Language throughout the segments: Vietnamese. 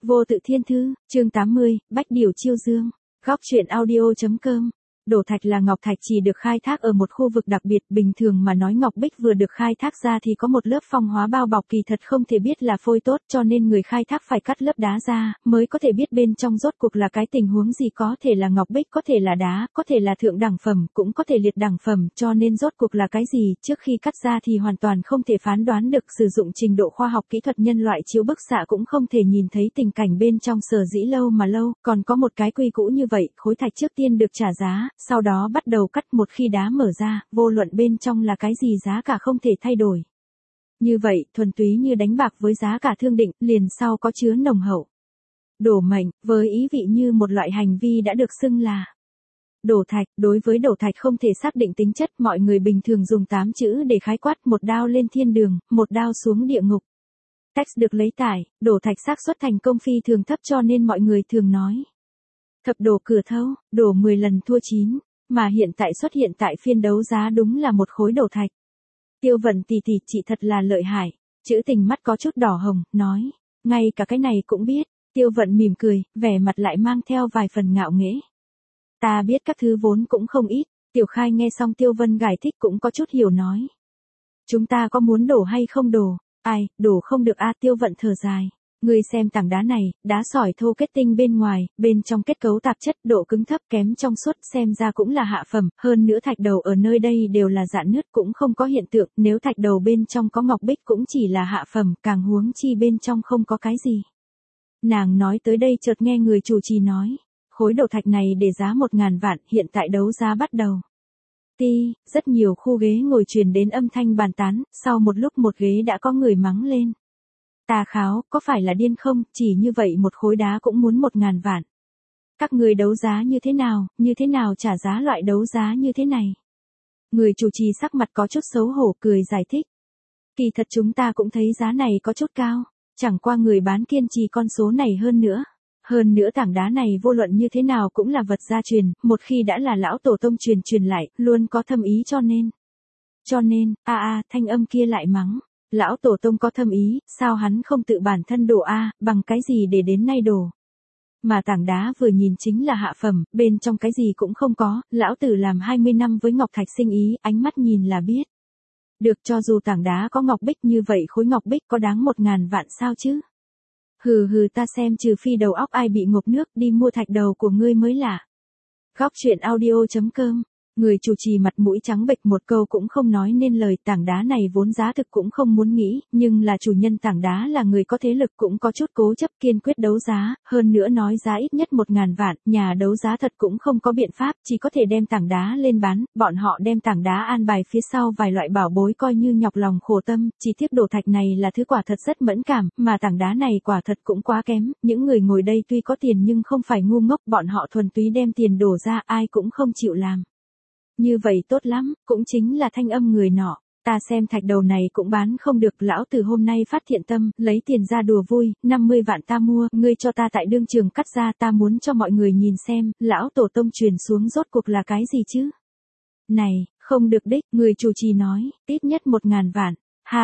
Vô tự thiên thư, chương 80, Bách điều chiêu dương. Góc truyện audio.com. Đổ thạch là ngọc thạch chỉ được khai thác ở một khu vực đặc biệt, bình thường mà nói ngọc bích vừa được khai thác ra thì có một lớp phong hóa bao bọc kỳ thật không thể biết là phôi tốt, cho nên người khai thác phải cắt lớp đá ra, mới có thể biết bên trong rốt cuộc là cái tình huống gì, có thể là ngọc bích, có thể là đá, có thể là thượng đẳng phẩm, cũng có thể liệt đẳng phẩm, cho nên rốt cuộc là cái gì, trước khi cắt ra thì hoàn toàn không thể phán đoán được, sử dụng trình độ khoa học kỹ thuật nhân loại chiếu bức xạ cũng không thể nhìn thấy tình cảnh bên trong, sở dĩ lâu mà lâu, còn có một cái quy cũ như vậy, khối thạch trước tiên được trả giá, sau đó bắt đầu cắt, một khi đá mở ra, vô luận bên trong là cái gì giá cả không thể thay đổi. Như vậy, thuần túy như đánh bạc với giá cả thương định, liền sau có chứa nồng hậu. Đổ mệnh, với ý vị như một loại hành vi đã được xưng là đổ thạch. Đối với đổ thạch không thể xác định tính chất, mọi người bình thường dùng 8 chữ để khái quát: một đao lên thiên đường, một đao xuống địa ngục. Text được lấy tải, đổ thạch xác suất thành công phi thường thấp, cho nên mọi người thường nói thập đổ cửa thấu, đổ 10 lần thua 9. Mà hiện tại xuất hiện tại phiên đấu giá đúng là một khối đổ thạch. Tiêu Vận tỷ tỷ, chị thật là lợi hại. Chữ Tình mắt có chút đỏ hồng, nói, ngay cả cái này cũng biết. Tiêu Vận mỉm cười, vẻ mặt lại mang theo vài phần ngạo nghễ. Ta biết các thứ vốn cũng không ít. Tiểu Khai nghe xong Tiêu Vân giải thích cũng có chút hiểu, nói, chúng ta có muốn đổ hay không đổ? Ai, đổ không được a. Tiêu Vận thở dài. Ngươi xem tảng đá này, đá sỏi thô kết tinh bên ngoài, bên trong kết cấu tạp chất, độ cứng thấp kém trong suốt, xem ra cũng là hạ phẩm, hơn nữa thạch đầu ở nơi đây đều là rạn nứt, cũng không có hiện tượng, nếu thạch đầu bên trong có ngọc bích cũng chỉ là hạ phẩm, càng huống chi bên trong không có cái gì. Nàng nói tới đây chợt nghe người chủ trì nói, khối đổ thạch này để giá 1.000 vạn, hiện tại đấu giá bắt đầu. Rất nhiều khu ghế ngồi truyền đến âm thanh bàn tán, sau một lúc một ghế đã có người mắng lên. Tà Kháo, có phải là điên không, chỉ như vậy một khối đá cũng muốn 1.000 vạn. Các người đấu giá như thế nào trả giá loại đấu giá như thế này? Người chủ trì sắc mặt có chút xấu hổ cười giải thích. Kỳ thật chúng ta cũng thấy giá này có chút cao, chẳng qua người bán kiên trì con số này hơn nữa. Hơn nữa tảng đá này vô luận như thế nào cũng là vật gia truyền, một khi đã là lão tổ tông truyền lại, luôn có thâm ý cho nên, thanh âm kia lại mắng. Lão tổ tông có thâm ý, sao hắn không tự bản thân đổ bằng cái gì để đến nay đổ? Mà tảng đá vừa nhìn chính là hạ phẩm, bên trong cái gì cũng không có, lão tử làm 20 năm với ngọc thạch sinh ý, ánh mắt nhìn là biết. Được, cho dù tảng đá có ngọc bích như vậy, khối ngọc bích có đáng 1.000 vạn sao chứ? Hừ, ta xem trừ phi đầu óc ai bị ngộp nước, đi mua thạch đầu của ngươi mới lạ. Góc truyện audio.com. Người chủ trì mặt mũi trắng bệch, một câu cũng không nói nên lời. Tảng đá này vốn giá thực cũng không muốn nghĩ, nhưng là chủ nhân tảng đá là người có thế lực, cũng có chút cố chấp, kiên quyết đấu giá, hơn nữa nói giá ít nhất 1.000 vạn, nhà đấu giá thật cũng không có biện pháp, chỉ có thể đem tảng đá lên bán. Bọn họ đem tảng đá an bài phía sau vài loại bảo bối coi như nhọc lòng khổ tâm, chỉ tiếc đổ thạch này là thứ quả thật rất mẫn cảm, mà tảng đá này quả thật cũng quá kém. Những người ngồi đây tuy có tiền nhưng không phải ngu ngốc, bọn họ thuần túy đem tiền đổ ra, ai cũng không chịu làm. Như vậy tốt lắm, cũng chính là thanh âm người nọ. Ta xem thạch đầu này cũng bán không được, lão tử hôm nay phát thiện tâm, lấy tiền ra đùa vui, 50 vạn ta mua, ngươi cho ta tại đương trường cắt ra, ta muốn cho mọi người nhìn xem, lão tổ tông truyền xuống rốt cuộc là cái gì chứ? Này, không được đích, người chủ trì nói, ít nhất 1.000 vạn.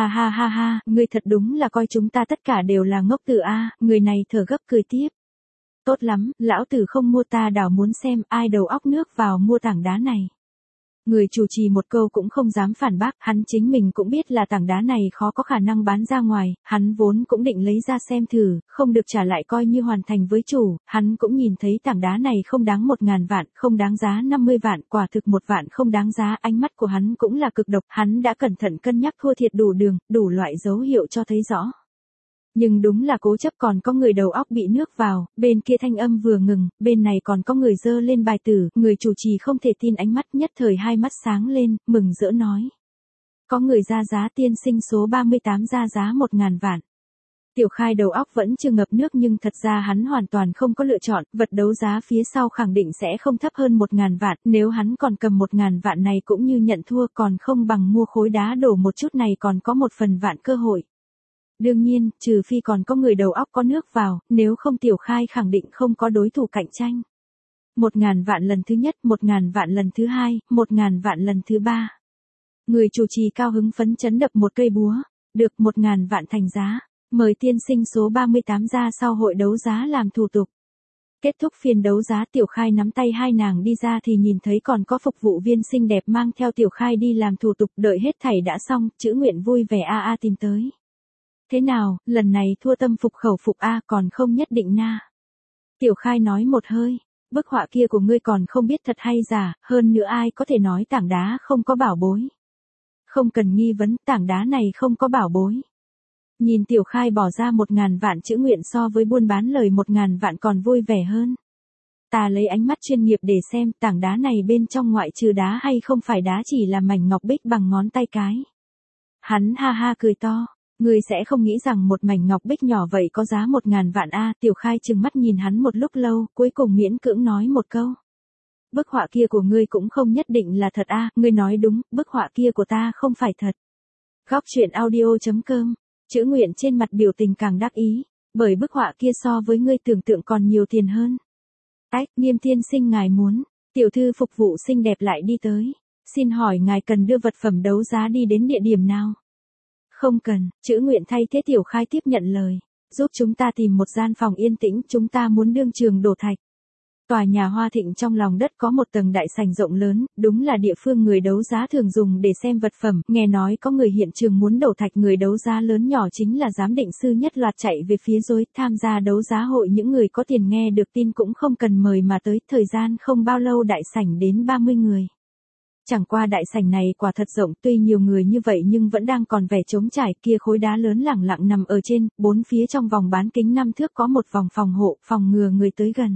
Ha, ngươi thật đúng là coi chúng ta tất cả đều là ngốc tử người này thở gấp cười tiếp. Tốt lắm, lão tử không mua, ta đảo muốn xem ai đầu óc nước vào mua tảng đá này. Người chủ trì một câu cũng không dám phản bác, hắn chính mình cũng biết là tảng đá này khó có khả năng bán ra ngoài, hắn vốn cũng định lấy ra xem thử, không được trả lại coi như hoàn thành với chủ, hắn cũng nhìn thấy tảng đá này không đáng 1.000 vạn, không đáng giá 50 vạn, quả thực 1 vạn không đáng giá, ánh mắt của hắn cũng là cực độc, hắn đã cẩn thận cân nhắc thua thiệt đủ đường, đủ loại dấu hiệu cho thấy rõ. Nhưng đúng là cố chấp, còn có người đầu óc bị nước vào, bên kia thanh âm vừa ngừng, bên này còn có người giơ lên bài tử, người chủ trì không thể tin ánh mắt, nhất thời hai mắt sáng lên, mừng rỡ nói. Có người ra giá, tiên sinh số 38 ra giá 1.000 vạn. Tiểu Khai đầu óc vẫn chưa ngập nước, nhưng thật ra hắn hoàn toàn không có lựa chọn, vật đấu giá phía sau khẳng định sẽ không thấp hơn 1.000 vạn, nếu hắn còn cầm 1.000 vạn này cũng như nhận thua, còn không bằng mua khối đá đổ một chút này, còn có 1 phần vạn cơ hội. Đương nhiên, trừ phi còn có người đầu óc có nước vào, nếu không Tiểu Khai khẳng định không có đối thủ cạnh tranh. 1.000 vạn lần thứ nhất, 1.000 vạn lần thứ hai, 1.000 vạn lần thứ ba. Người chủ trì cao hứng phấn chấn đập một cây búa. Được, 1.000 vạn thành giá. Mời tiên sinh số 38 ra sau hội đấu giá làm thủ tục. Kết thúc phiên đấu giá Tiểu Khai nắm tay hai nàng đi ra thì nhìn thấy còn có phục vụ viên xinh đẹp mang theo Tiểu Khai đi làm thủ tục, đợi hết thảy đã xong, Chữ Nguyện vui vẻ tìm tới. Thế nào, lần này thua tâm phục khẩu phục còn không nhất định na. Tiểu Khai nói một hơi, bức họa kia của ngươi còn không biết thật hay giả, hơn nữa ai có thể nói tảng đá không có bảo bối. Không cần nghi vấn, tảng đá này không có bảo bối. Nhìn Tiểu Khai bỏ ra 1.000 vạn, Chữ Nguyện so với buôn bán lời 1.000 vạn còn vui vẻ hơn. Ta lấy ánh mắt chuyên nghiệp để xem tảng đá này bên trong ngoại trừ đá hay không phải đá chỉ là mảnh ngọc bích bằng ngón tay cái. Hắn ha ha cười to, ngươi sẽ không nghĩ rằng một mảnh ngọc bích nhỏ vậy có giá 1.000 vạn Tiểu Khai trừng mắt nhìn hắn một lúc lâu, cuối cùng miễn cưỡng nói một câu. Bức họa kia của ngươi cũng không nhất định là thật ngươi nói đúng, bức họa kia của ta không phải thật. Góc truyện audio.com. Chữ Nguyện trên mặt biểu tình càng đắc ý, bởi bức họa kia so với ngươi tưởng tượng còn nhiều tiền hơn. Nghiêm tiên sinh ngài muốn, tiểu thư phục vụ xinh đẹp lại đi tới. Xin hỏi ngài cần đưa vật phẩm đấu giá đi đến địa điểm nào? Không cần, Chữ Nguyện thay thế Tiểu Khai tiếp nhận lời. Giúp chúng ta tìm một gian phòng yên tĩnh, chúng ta muốn đương trường đổ thạch. Tòa nhà Hoa Thịnh trong lòng đất có một tầng đại sảnh rộng lớn, đúng là địa phương người đấu giá thường dùng để xem vật phẩm, nghe nói có người hiện trường muốn đổ thạch, người đấu giá lớn nhỏ chính là giám định sư nhất loạt chạy về phía rối, tham gia đấu giá hội những người có tiền nghe được tin cũng không cần mời mà tới, thời gian không bao lâu đại sảnh đến 30 người. Chẳng qua đại sảnh này quả thật rộng, tuy nhiều người như vậy nhưng vẫn đang còn vẻ trống trải, kia khối đá lớn lẳng lặng nằm ở trên, bốn phía trong vòng bán kính 5 thước có một vòng phòng hộ, phòng ngừa người tới gần.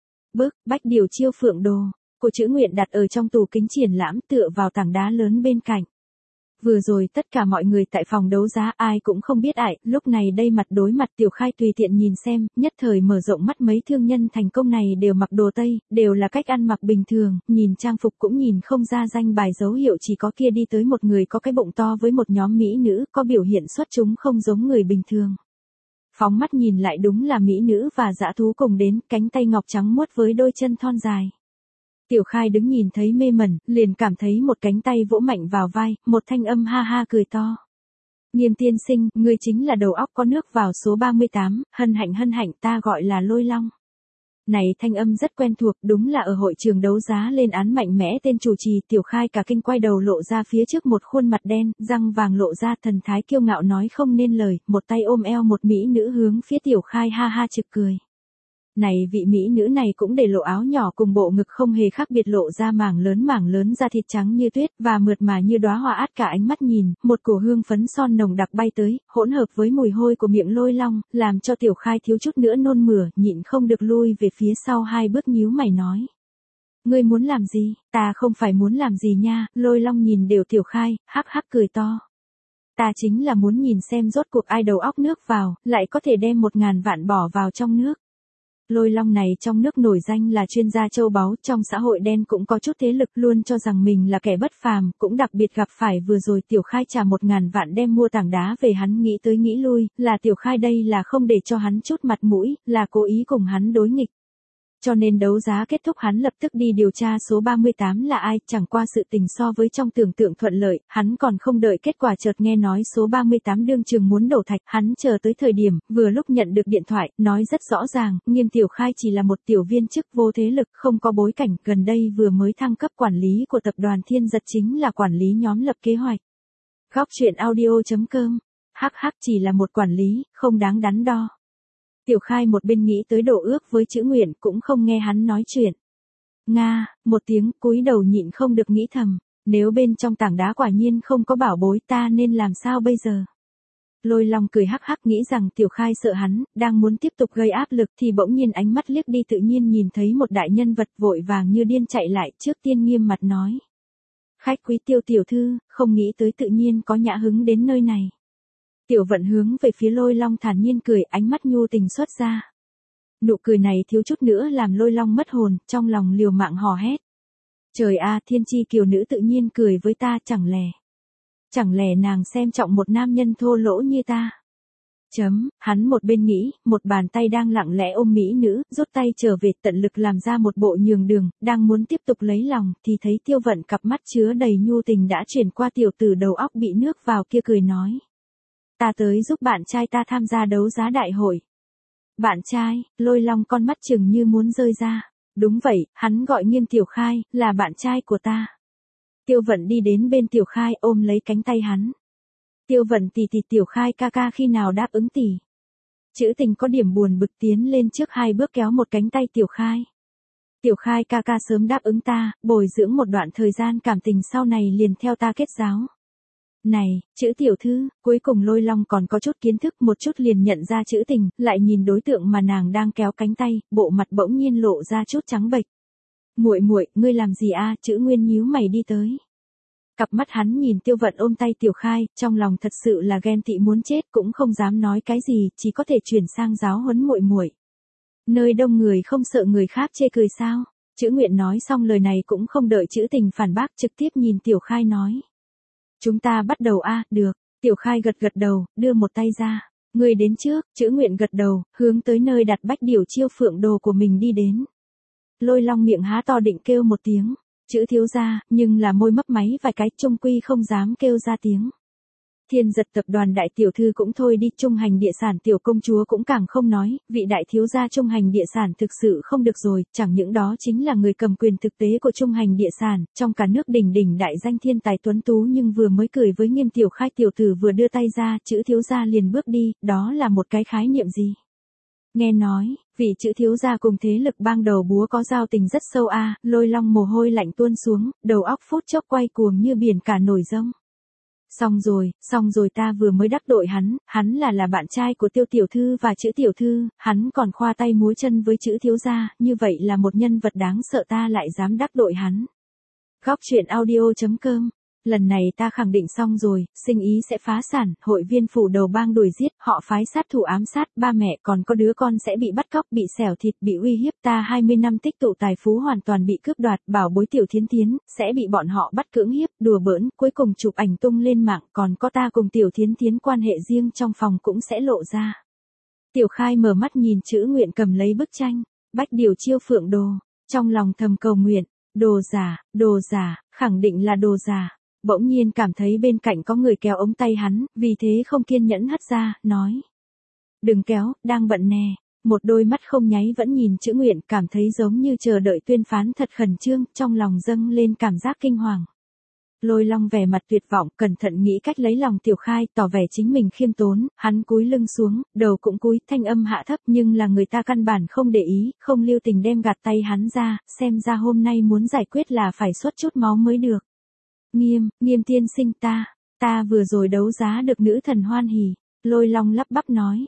Bách điều chiêu phượng đồ của Chữ Nguyện đặt ở trong tủ kính triển lãm tựa vào tảng đá lớn bên cạnh. Vừa rồi tất cả mọi người tại phòng đấu giá ai cũng không biết lúc này đây mặt đối mặt Tiểu Khai tùy tiện nhìn xem, nhất thời mở rộng mắt, mấy thương nhân thành công này đều mặc đồ Tây, đều là cách ăn mặc bình thường, nhìn trang phục cũng nhìn không ra danh bài dấu hiệu, chỉ có kia đi tới một người có cái bụng to với một nhóm mỹ nữ, có biểu hiện xuất chúng không giống người bình thường. Phóng mắt nhìn lại đúng là mỹ nữ và dã thú cùng đến, cánh tay ngọc trắng muốt với đôi chân thon dài. Tiểu Khai đứng nhìn thấy mê mẩn, liền cảm thấy một cánh tay vỗ mạnh vào vai, một thanh âm ha ha cười to. Nghiêm tiên sinh, ngươi chính là đầu óc có nước vào số 38, hân hạnh, ta gọi là Lôi Long. Này thanh âm rất quen thuộc, đúng là ở hội trường đấu giá lên án mạnh mẽ tên chủ trì. Tiểu Khai cả kinh quay đầu lộ ra phía trước một khuôn mặt đen, răng vàng lộ ra, thần thái kiêu ngạo nói không nên lời, một tay ôm eo một mỹ nữ hướng phía Tiểu Khai ha ha trực cười. Này vị mỹ nữ này cũng để lộ áo nhỏ cùng bộ ngực không hề khác biệt, lộ ra mảng lớn da thịt trắng như tuyết và mượt mà như đóa hoa, át cả ánh mắt nhìn, một cổ hương phấn son nồng đặc bay tới, hỗn hợp với mùi hôi của miệng Lôi Long, làm cho Tiểu Khai thiếu chút nữa nôn mửa, nhịn không được lui về phía sau 2 bước nhíu mày nói. Ngươi muốn làm gì? Ta không phải muốn làm gì nha. Lôi Long nhìn đều Tiểu Khai, hắc hắc cười to. Ta chính là muốn nhìn xem rốt cuộc ai đầu óc nước vào, lại có thể đem 1.000 vạn bỏ vào trong nước. Lôi Long này trong nước nổi danh là chuyên gia châu báu, trong xã hội đen cũng có chút thế lực, luôn cho rằng mình là kẻ bất phàm, cũng đặc biệt gặp phải vừa rồi Tiểu Khai trả 1.000 vạn đem mua tảng đá về, hắn nghĩ tới nghĩ lui, là Tiểu Khai đây là không để cho hắn chút mặt mũi, là cố ý cùng hắn đối nghịch. Cho nên đấu giá kết thúc hắn lập tức đi điều tra số 38 là ai, chẳng qua sự tình so với trong tưởng tượng thuận lợi, hắn còn không đợi kết quả chợt nghe nói số 38 đương trường muốn đổ thạch, hắn chờ tới thời điểm, vừa lúc nhận được điện thoại, nói rất rõ ràng, Nghiêm Tiểu Khai chỉ là một tiểu viên chức vô thế lực, không có bối cảnh, gần đây vừa mới thăng cấp quản lý của tập đoàn Thiên Giật, chính là quản lý nhóm lập kế hoạch. Góc truyện audio.com, hắc chỉ là một quản lý, không đáng đắn đo. Tiểu Khai một bên nghĩ tới đổ ước với Chữ Nguyện, cũng không nghe hắn nói chuyện. Nga, một tiếng, cúi đầu nhịn không được nghĩ thầm, nếu bên trong tảng đá quả nhiên không có bảo bối, ta nên làm sao bây giờ? Lôi Long cười hắc hắc, nghĩ rằng Tiểu Khai sợ hắn, đang muốn tiếp tục gây áp lực thì bỗng nhiên ánh mắt liếc đi, tự nhiên nhìn thấy một đại nhân vật vội vàng như điên chạy lại, trước tiên nghiêm mặt nói. Khách quý Tiêu tiểu thư, không nghĩ tới tự nhiên có nhã hứng đến nơi này. Tiểu Vận hướng về phía Lôi Long thản nhiên cười, ánh mắt nhu tình xuất ra. Nụ cười này thiếu chút nữa làm Lôi Long mất hồn, trong lòng liều mạng hò hét. Trời a, thiên chi kiều nữ tự nhiên cười với ta, chẳng lẽ nàng xem trọng một nam nhân thô lỗ như ta. Hắn một bên nghĩ, một bàn tay đang lặng lẽ ôm mỹ nữ, rút tay trở về, tận lực làm ra một bộ nhường đường, đang muốn tiếp tục lấy lòng, thì thấy Tiêu Vận cặp mắt chứa đầy nhu tình đã chuyển qua tiểu tử đầu óc bị nước vào kia, cười nói. Ta tới giúp bạn trai ta tham gia đấu giá đại hội. Bạn trai, Lôi Long con mắt chừng như muốn rơi ra. Đúng vậy, hắn gọi Nghiêm Tiểu Khai, là bạn trai của ta. Tiêu Vận đi đến bên Tiểu Khai ôm lấy cánh tay hắn. Tiêu Vận tỷ tỷ, Tiểu Khai ca ca khi nào đáp ứng tỷ? Trữ Tình có điểm buồn bực tiến lên trước 2 bước kéo một cánh tay Tiểu Khai. Tiểu Khai ca ca sớm đáp ứng ta, bồi dưỡng một đoạn thời gian cảm tình sau này liền theo ta kết giáo. Này, Trữ tiểu thư, cuối cùng Lôi Long còn có chút kiến thức, một chút liền nhận ra Trữ Tình, lại nhìn đối tượng mà nàng đang kéo cánh tay, bộ mặt bỗng nhiên lộ ra chút trắng bệch. Muội muội, ngươi làm gì a? Trữ Nguyên nhíu mày đi tới. Cặp mắt hắn nhìn Tiêu Vận ôm tay Tiểu Khai, trong lòng thật sự là ghen tị muốn chết, cũng không dám nói cái gì, chỉ có thể chuyển sang giáo huấn muội muội. Nơi đông người không sợ người khác chê cười sao? Trữ Nguyện nói xong lời này cũng không đợi Trữ Tình phản bác, trực tiếp nhìn Tiểu Khai nói. Chúng ta bắt đầu a, được. Tiểu Khai gật gật đầu, đưa một tay ra. Người đến trước, Trữ Nguyện gật đầu, hướng tới nơi đặt bách điểu chiêu phượng đồ của mình đi đến. Lôi Long miệng há to định kêu một tiếng. Chữ thiếu gia, nhưng là môi mấp máy vài cái, trung quy không dám kêu ra tiếng. Thiên Giật tập đoàn đại tiểu thư cũng thôi đi, Trung Hành địa sản tiểu công chúa cũng càng không nói, vị đại thiếu gia Trung Hành địa sản thực sự không được rồi, chẳng những đó chính là người cầm quyền thực tế của Trung Hành địa sản, trong cả nước đỉnh đỉnh đại danh thiên tài tuấn tú, nhưng vừa mới cười với Nghiêm Tiểu Khai tiểu tử vừa đưa tay ra, chữ thiếu gia liền bước đi, đó là một cái khái niệm gì? Nghe nói, vị chữ thiếu gia cùng thế lực bang đầu búa có giao tình rất sâu a. Lôi Long mồ hôi lạnh tuôn xuống, đầu óc phút chốc quay cuồng như biển cả nổi giông. Xong rồi, ta vừa mới đắc tội hắn là bạn trai của Tiêu tiểu thư và chữ tiểu thư, hắn còn khoa tay múa chân với chữ thiếu gia, như vậy là một nhân vật đáng sợ, ta lại dám đắc tội hắn. Góc truyện audio.com. Lần này ta khẳng định xong rồi, sinh ý sẽ phá sản, hội viên phủ đầu bang đuổi giết, họ phái sát thủ ám sát, ba mẹ còn có đứa con sẽ bị bắt cóc, bị xẻo thịt, bị uy hiếp, ta 20 năm tích tụ tài phú hoàn toàn bị cướp đoạt, bảo bối Tiểu Thiến Thiến, sẽ bị bọn họ bắt cưỡng hiếp, đùa bỡn, cuối cùng chụp ảnh tung lên mạng, còn có ta cùng Tiểu Thiến Thiến quan hệ riêng trong phòng cũng sẽ lộ ra. Tiểu Khai mở mắt nhìn chữ Nguyện cầm lấy bức tranh, bách điều chiêu phượng đồ, trong lòng thầm cầu nguyện, đồ giả, khẳng định là đồ giả. Bỗng nhiên cảm thấy bên cạnh có người kéo ống tay hắn, vì thế không kiên nhẫn hất ra, nói. Đừng kéo, đang bận nè. Một đôi mắt không nháy vẫn nhìn chữ Nguyện, cảm thấy giống như chờ đợi tuyên phán, thật khẩn trương, trong lòng dâng lên cảm giác kinh hoàng. Lôi Long vẻ mặt tuyệt vọng, cẩn thận nghĩ cách lấy lòng Tiểu Khai, tỏ vẻ chính mình khiêm tốn, hắn cúi lưng xuống, đầu cũng cúi, thanh âm hạ thấp, nhưng là người ta căn bản không để ý, không lưu tình đem gạt tay hắn ra, xem ra hôm nay muốn giải quyết là phải xuất chút máu mới được. Nghiêm tiên sinh, ta vừa rồi đấu giá được nữ thần hoan hỉ. Lôi Long lắp bắp nói,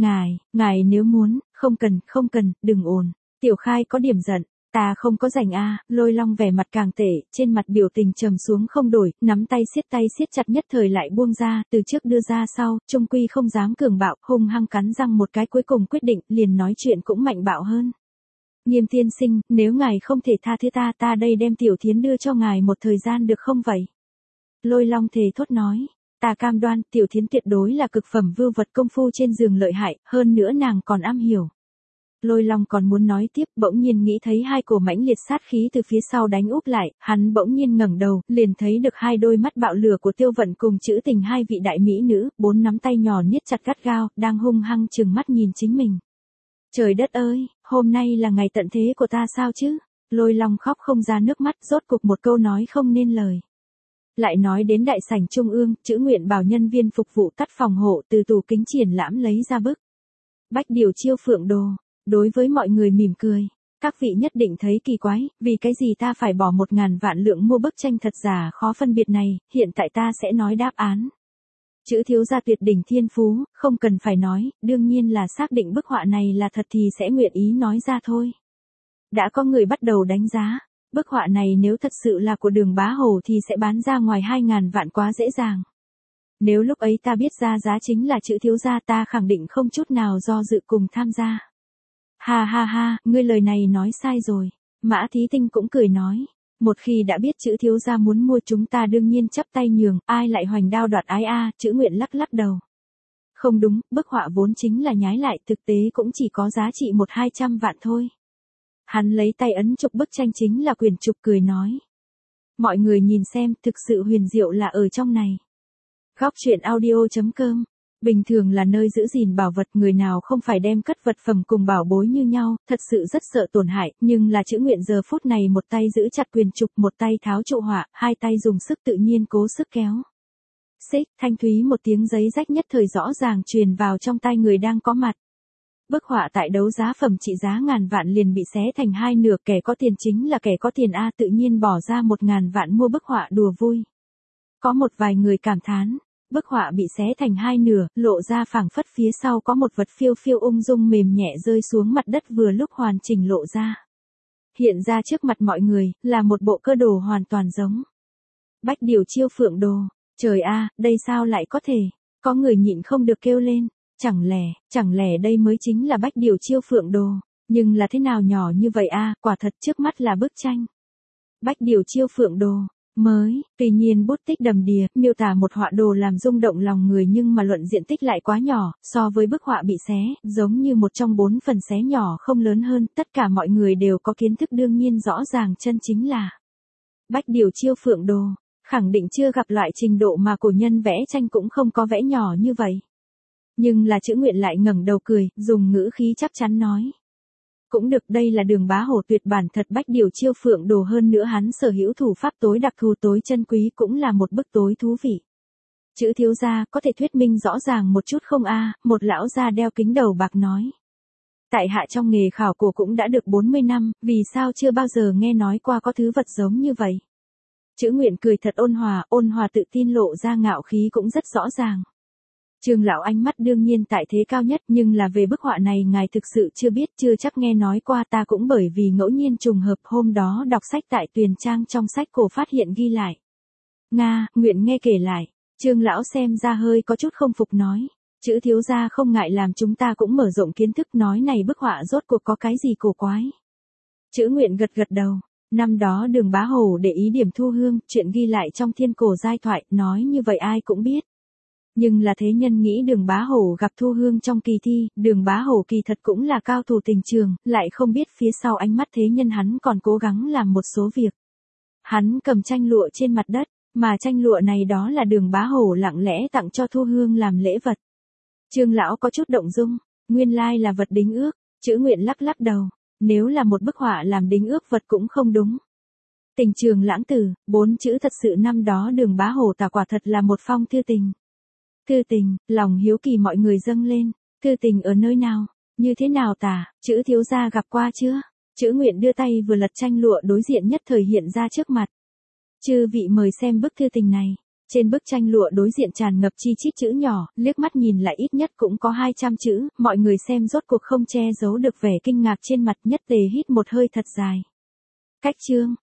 ngài nếu muốn, không cần, đừng ồn. Tiểu Khai có điểm giận, ta không có rảnh a. Lôi Long vẻ mặt càng tệ, trên mặt biểu tình trầm xuống không đổi, nắm tay siết chặt nhất thời lại buông ra, từ trước đưa ra sau, trung quy không dám cường bạo, hung hăng cắn răng một cái, cuối cùng quyết định, liền nói chuyện cũng mạnh bạo hơn. Nghiêm tiên sinh, nếu ngài không thể tha thứ ta đây đem Tiểu Thiến đưa cho ngài một thời gian được không vậy? Lôi Long thề thốt nói, ta cam đoan, Tiểu Thiến tuyệt đối là cực phẩm vưu vật, công phu trên giường lợi hại, hơn nữa nàng còn am hiểu. Lôi Long còn muốn nói tiếp, bỗng nhiên nghĩ thấy hai cổ mãnh liệt sát khí từ phía sau đánh úp lại, hắn bỗng nhiên ngẩng đầu, liền thấy được hai đôi mắt bạo lửa của Tiêu Vận cùng chữ Tình, hai vị đại mỹ nữ, 4 nắm tay nhỏ niết chặt gắt gao, đang hung hăng trừng mắt nhìn chính mình. Trời đất ơi, hôm nay là ngày tận thế của ta sao chứ? Lôi Long khóc không ra nước mắt, rốt cục một câu nói không nên lời. Lại nói đến đại sảnh trung ương, chữ Nguyện bảo nhân viên phục vụ tắt phòng hộ, từ tủ kính triển lãm lấy ra bức bách điều chiêu phượng đồ, đối với mọi người mỉm cười. Các vị nhất định thấy kỳ quái, vì cái gì ta phải bỏ 1.000 vạn lượng mua bức tranh thật giả khó phân biệt này, hiện tại ta sẽ nói đáp án. Chữ thiếu gia tuyệt đỉnh thiên phú, không cần phải nói, đương nhiên là xác định bức họa này là thật thì sẽ nguyện ý nói ra thôi. Đã có người bắt đầu đánh giá, bức họa này nếu thật sự là của Đường Bá Hổ thì sẽ bán ra ngoài 2.000 vạn quá dễ dàng. Nếu lúc ấy ta biết ra giá chính là chữ thiếu gia, ta khẳng định không chút nào do dự cùng tham gia. Ha, ngươi lời này nói sai rồi. Mã Thí Tinh cũng cười nói. Một khi đã biết chữ thiếu gia muốn mua chúng ta đương nhiên chắp tay nhường, ai lại hoành đao đoạt ái a. Chữ Nguyện lắc đầu. Không đúng, bức họa vốn chính là nhái lại, thực tế cũng chỉ có giá trị 100-200 vạn thôi. Hắn lấy tay ấn trục bức tranh chính là quyển trục, cười nói. Mọi người nhìn xem, thực sự huyền diệu là ở trong này. Góc truyện audio.com Bình thường là nơi giữ gìn bảo vật, người nào không phải đem cất vật phẩm cùng bảo bối như nhau, thật sự rất sợ tổn hại, nhưng là chữ nguyện giờ phút này một tay giữ chặt quyền trục, một tay tháo trụ họa, hai tay dùng sức tự nhiên cố sức kéo. Xích, thanh thúy một tiếng giấy rách nhất thời rõ ràng truyền vào trong tai người đang có mặt. Bức họa tại đấu giá phẩm trị giá ngàn vạn liền bị xé thành hai nửa, kẻ có tiền chính là kẻ có tiền a, tự nhiên bỏ ra 1.000 vạn mua bức họa đùa vui. Có một vài người cảm thán, bức họa bị xé thành hai nửa, lộ ra phảng phất phía sau có một vật phiêu phiêu ung dung mềm nhẹ rơi xuống mặt đất vừa lúc hoàn chỉnh lộ ra. Hiện ra trước mặt mọi người, là một bộ cơ đồ hoàn toàn giống. Bách Điều Chiêu Phượng Đồ, trời a, đây sao lại có thể? Có người nhịn không được kêu lên, chẳng lẽ đây mới chính là Bách Điều Chiêu Phượng Đồ, nhưng là thế nào nhỏ như vậy a, quả thật trước mắt là bức tranh. Bách Điều Chiêu Phượng Đồ, mới, tuy nhiên bút tích đầm đìa, miêu tả một họa đồ làm rung động lòng người nhưng mà luận diện tích lại quá nhỏ, so với bức họa bị xé, giống như một trong 4 phần xé nhỏ không lớn hơn, tất cả mọi người đều có kiến thức đương nhiên rõ ràng chân chính là Bách Điều Chiêu Phượng Đồ, khẳng định chưa gặp loại trình độ mà cổ nhân vẽ tranh cũng không có vẽ nhỏ như vậy. Nhưng là chữ nguyện lại ngẩng đầu cười, dùng ngữ khí chắc chắn nói. Cũng được, đây là Đường Bá Hổ tuyệt bản thật Bách Điều Chiêu Phượng Đồ, hơn nữa hắn sở hữu thủ pháp tối đặc thù tối chân quý cũng là một bức tối thú vị. Chữ thiếu gia có thể thuyết minh rõ ràng một chút không a? Một lão gia đeo kính đầu bạc nói. Tại hạ trong nghề khảo cổ cũng đã được 40 năm, vì sao chưa bao giờ nghe nói qua có thứ vật giống như vậy? Chữ nguyện cười thật ôn hòa tự tin lộ ra ngạo khí cũng rất rõ ràng. Trương lão ánh mắt đương nhiên tại thế cao nhất, nhưng là về bức họa này ngài thực sự chưa biết, chưa chắc nghe nói qua, ta cũng bởi vì ngẫu nhiên trùng hợp hôm đó đọc sách tại Tuyền Trang trong sách cổ phát hiện ghi lại. Nga, nguyện nghe kể lại. Trương lão xem ra hơi có chút không phục nói. Chữ thiếu gia không ngại làm chúng ta cũng mở rộng kiến thức, nói này bức họa rốt cuộc có cái gì cổ quái. Chữ nguyện gật đầu. Năm đó Đường Bá Hổ để ý điểm thu hương, chuyện ghi lại trong thiên cổ giai thoại, nói như vậy ai cũng biết. Nhưng là thế nhân nghĩ Đường Bá Hổ gặp thu hương trong kỳ thi, Đường Bá Hổ kỳ thật cũng là cao thủ tình trường, lại không biết phía sau ánh mắt thế nhân hắn còn cố gắng làm một số việc. Hắn cầm tranh lụa trên mặt đất, mà tranh lụa này đó là Đường Bá Hổ lặng lẽ tặng cho thu hương làm lễ vật. Trương lão có chút động dung, nguyên lai là vật đính ước, chữ nguyện lắc đầu, nếu là một bức họa làm đính ước vật cũng không đúng. Tình trường lãng tử, 4 chữ thật sự năm đó Đường Bá Hổ tả quả thật là một phong thư tình. Thư tình, lòng hiếu kỳ mọi người dâng lên, thư tình ở nơi nào, như thế nào tả, chữ thiếu gia gặp qua chưa? Chữ nguyện đưa tay vừa lật tranh lụa đối diện nhất thời hiện ra trước mặt. Chư vị mời xem bức thư tình này. Trên bức tranh lụa đối diện tràn ngập chi chít chữ nhỏ, liếc mắt nhìn lại ít nhất cũng có 200 chữ, mọi người xem rốt cuộc không che giấu được vẻ kinh ngạc trên mặt, nhất tề hít một hơi thật dài. Cách chương,